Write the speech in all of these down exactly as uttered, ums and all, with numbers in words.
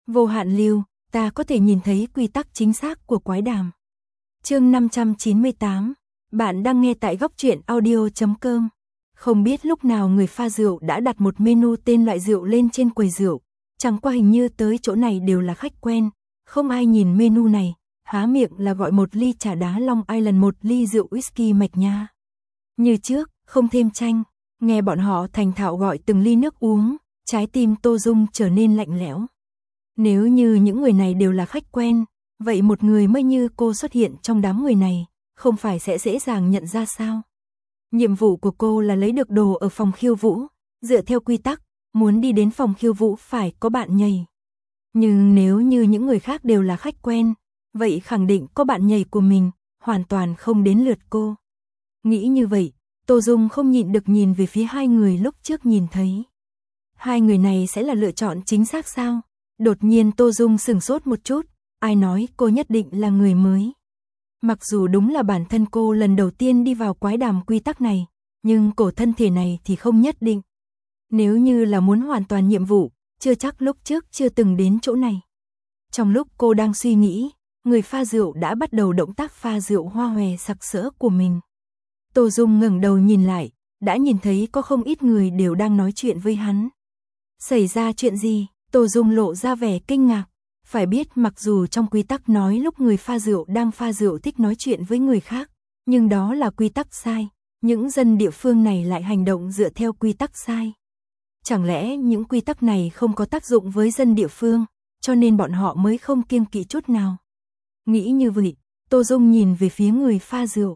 Vô hạn lưu, ta có thể nhìn thấy quy tắc chính xác của quái đàm. Chương năm trăm chín mươi tám, bạn đang nghe tại góc truyện audio chấm com. Không biết lúc nào người pha rượu đã đặt một menu tên loại rượu lên trên quầy rượu, chẳng qua hình như tới chỗ này đều là khách quen, không ai nhìn menu này, há miệng là gọi một ly trà đá Long Island, một ly rượu whisky mạch nha. Như trước, không thêm chanh, nghe bọn họ thành thạo gọi từng ly nước uống, trái tim Tô Dung trở nên lạnh lẽo. Nếu như những người này đều là khách quen, vậy một người mới như cô xuất hiện trong đám người này, không phải sẽ dễ dàng nhận ra sao? Nhiệm vụ của cô là lấy được đồ ở phòng khiêu vũ, dựa theo quy tắc, muốn đi đến phòng khiêu vũ phải có bạn nhảy. Nhưng nếu như những người khác đều là khách quen, vậy khẳng định có bạn nhảy của mình, hoàn toàn không đến lượt cô. Nghĩ như vậy, Tô Dung không nhịn được nhìn về phía hai người lúc trước nhìn thấy. Hai người này sẽ là lựa chọn chính xác sao? Đột nhiên Tô Dung sửng sốt một chút, ai nói cô nhất định là người mới. Mặc dù đúng là bản thân cô lần đầu tiên đi vào quái đàm quy tắc này, nhưng cổ thân thể này thì không nhất định. Nếu như là muốn hoàn toàn nhiệm vụ, chưa chắc lúc trước chưa từng đến chỗ này. Trong lúc cô đang suy nghĩ, người pha rượu đã bắt đầu động tác pha rượu hoa hòe sặc sỡ của mình. Tô Dung ngẩng đầu nhìn lại, đã nhìn thấy có không ít người đều đang nói chuyện với hắn. Xảy ra chuyện gì? Tô Dung lộ ra vẻ kinh ngạc. Phải biết mặc dù trong quy tắc nói lúc người pha rượu đang pha rượu thích nói chuyện với người khác, nhưng đó là quy tắc sai, những dân địa phương này lại hành động dựa theo quy tắc sai. Chẳng lẽ những quy tắc này không có tác dụng với dân địa phương, cho nên bọn họ mới không kiêng kỵ chút nào? Nghĩ như vậy, Tô Dung nhìn về phía người pha rượu.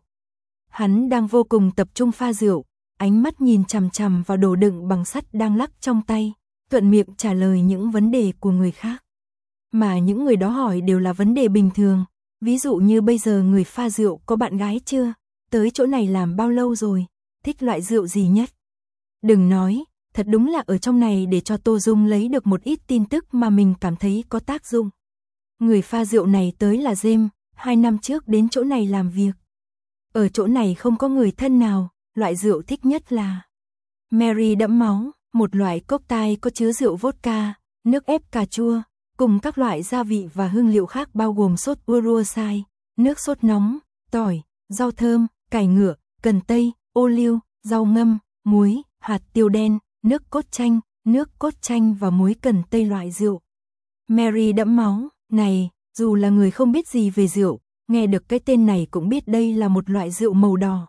Hắn đang vô cùng tập trung pha rượu, ánh mắt nhìn chằm chằm vào đồ đựng bằng sắt đang lắc trong tay, thuận miệng trả lời những vấn đề của người khác. Mà những người đó hỏi đều là vấn đề bình thường, ví dụ như bây giờ người pha rượu có bạn gái chưa, tới chỗ này làm bao lâu rồi, thích loại rượu gì nhất. Đừng nói, thật đúng là ở trong này để cho Tô Dung lấy được một ít tin tức mà mình cảm thấy có tác dụng. Người pha rượu này tới là James, hai năm trước đến chỗ này làm việc. Ở chỗ này không có người thân nào, loại rượu thích nhất là Mary đẫm máu, một loại cocktail có chứa rượu vodka, nước ép cà chua, cùng các loại gia vị và hương liệu khác bao gồm sốt uruguay, nước sốt nóng, tỏi, rau thơm, cải ngựa, cần tây, ô liu, rau ngâm, muối, hạt tiêu đen, nước cốt chanh, nước cốt chanh và muối cần tây loại rượu. Mary đẫm máu, này, dù là người không biết gì về rượu, nghe được cái tên này cũng biết đây là một loại rượu màu đỏ.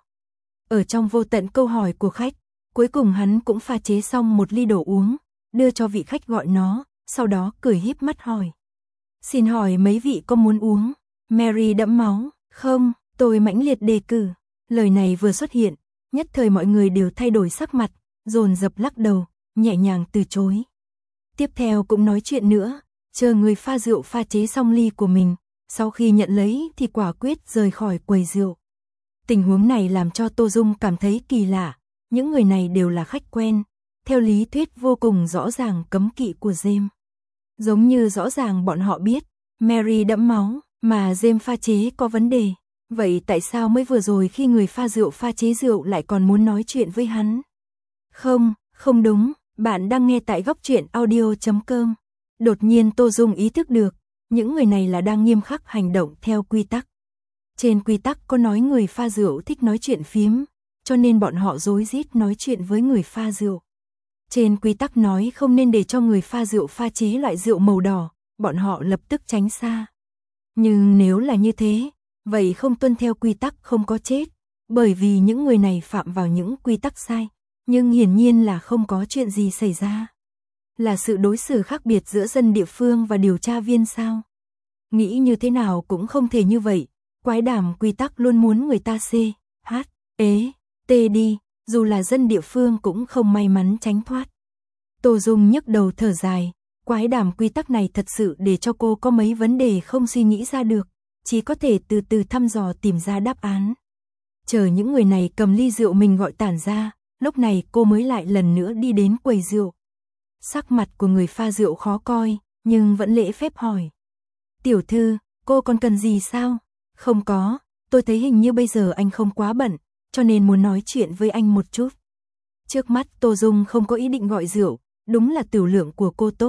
Ở trong vô tận câu hỏi của khách, cuối cùng hắn cũng pha chế xong một ly đồ uống, đưa cho vị khách gọi nó, sau đó cười híp mắt hỏi. Xin hỏi mấy vị có muốn uống? Mary đẫm máu, không, tôi mãnh liệt đề cử. Lời này vừa xuất hiện, nhất thời mọi người đều thay đổi sắc mặt, dồn dập lắc đầu, nhẹ nhàng từ chối. Tiếp theo cũng nói chuyện nữa, chờ người pha rượu pha chế xong ly của mình, sau khi nhận lấy thì quả quyết rời khỏi quầy rượu. Tình huống này làm cho Tô Dung cảm thấy kỳ lạ, những người này đều là khách quen, theo lý thuyết vô cùng rõ ràng cấm kỵ của James. Giống như rõ ràng bọn họ biết, Mary đẫm máu, mà James pha chế có vấn đề, vậy tại sao mới vừa rồi khi người pha rượu pha chế rượu lại còn muốn nói chuyện với hắn? Không, không đúng, bạn đang nghe tại góc truyện audio chấm com. Đột nhiên Tô Dung ý thức được, những người này là đang nghiêm khắc hành động theo quy tắc. Trên quy tắc có nói người pha rượu thích nói chuyện phiếm, cho nên bọn họ rối rít nói chuyện với người pha rượu. Trên quy tắc nói không nên để cho người pha rượu pha chế loại rượu màu đỏ, bọn họ lập tức tránh xa. Nhưng nếu là như thế, vậy không tuân theo quy tắc không có chết, bởi vì những người này phạm vào những quy tắc sai, nhưng hiển nhiên là không có chuyện gì xảy ra. Là sự đối xử khác biệt giữa dân địa phương và điều tra viên sao? Nghĩ như thế nào cũng không thể như vậy, quái đàm quy tắc luôn muốn người ta C, H, ế, T đi, dù là dân địa phương cũng không may mắn tránh thoát. Tô Dung nhức đầu thở dài, quái đàm quy tắc này thật sự để cho cô có mấy vấn đề không suy nghĩ ra được, chỉ có thể từ từ thăm dò tìm ra đáp án. Chờ những người này cầm ly rượu mình gọi tản ra, lúc này cô mới lại lần nữa đi đến quầy rượu. Sắc mặt của người pha rượu khó coi, nhưng vẫn lễ phép hỏi. Tiểu thư, cô còn cần gì sao? Không có, tôi thấy hình như bây giờ anh không quá bận, cho nên muốn nói chuyện với anh một chút. Trước mắt Tô Dung không có ý định gọi rượu, đúng là tiểu lượng của cô tốt,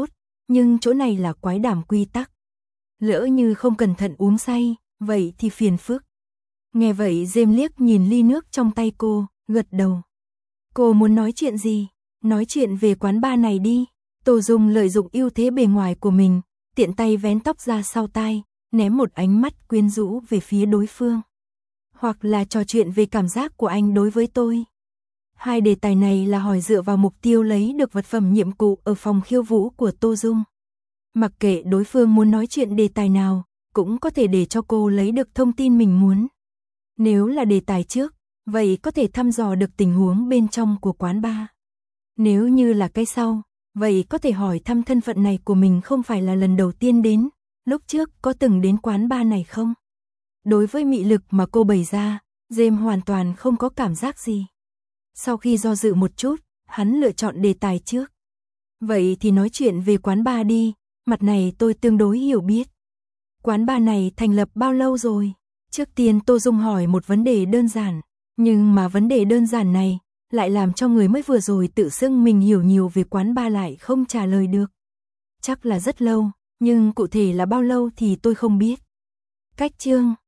nhưng chỗ này là quái đàm quy tắc. Lỡ như không cẩn thận uống say, vậy thì phiền phức. Nghe vậy James liếc nhìn ly nước trong tay cô, gật đầu. Cô muốn nói chuyện gì? Nói chuyện về quán bar này đi. Tô Dung lợi dụng ưu thế bề ngoài của mình, tiện tay vén tóc ra sau tai, ném một ánh mắt quyến rũ về phía đối phương. Hoặc là trò chuyện về cảm giác của anh đối với tôi. Hai đề tài này là hỏi dựa vào mục tiêu lấy được vật phẩm nhiệm vụ ở phòng khiêu vũ của Tô Dung. Mặc kệ đối phương muốn nói chuyện đề tài nào, cũng có thể để cho cô lấy được thông tin mình muốn. Nếu là đề tài trước, vậy có thể thăm dò được tình huống bên trong của quán bar. Nếu như là cái sau, vậy có thể hỏi thăm thân phận này của mình không phải là lần đầu tiên đến, lúc trước có từng đến quán bar này không? Đối với mị lực mà cô bày ra, James hoàn toàn không có cảm giác gì. Sau khi do dự một chút, hắn lựa chọn đề tài trước. Vậy thì nói chuyện về quán bar đi, mặt này tôi tương đối hiểu biết. Quán bar này thành lập bao lâu rồi? Trước tiên Tô Dung hỏi một vấn đề đơn giản, nhưng mà vấn đề đơn giản này lại làm cho người mới vừa rồi tự xưng mình hiểu nhiều về quán bar lại không trả lời được. Chắc là rất lâu, nhưng cụ thể là bao lâu thì tôi không biết. Cách chương